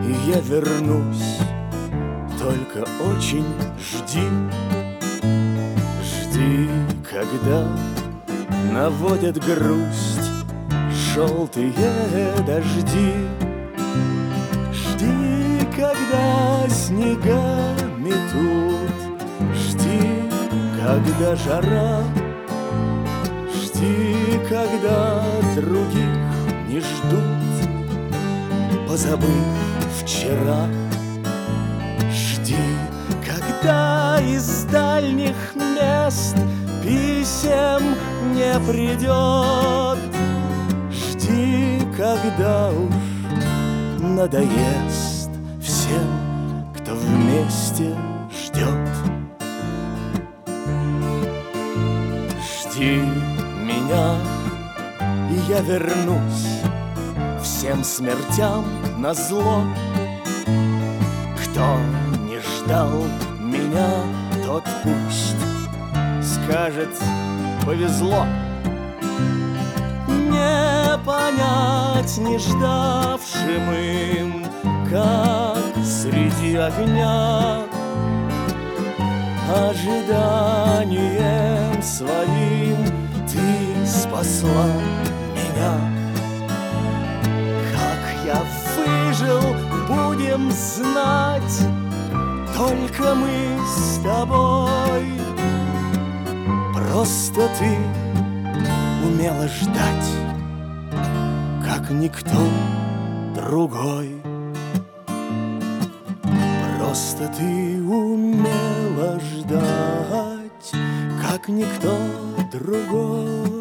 и я вернусь. Только очень жди, жди, когда наводят грусть желтые дожди. Жди, когда снега метут, жди, когда жара, жди, когда других не ждут, позабыв вчера. Жди, когда из дальних мест писем не придет. Жди, когда уж надоест всем, кто вместе ждет. Жди меня, и я вернусь всем смертям назло. Кто не ждал меня, тот пусть скажет: повезло. Не понять не ждавшим им, как среди огня ожиданием своим ты спасла меня. Как я выжил, будем знать только мы с тобой. Просто ты умела ждать, как никто другой. Просто ты умела ждать, как никто другой.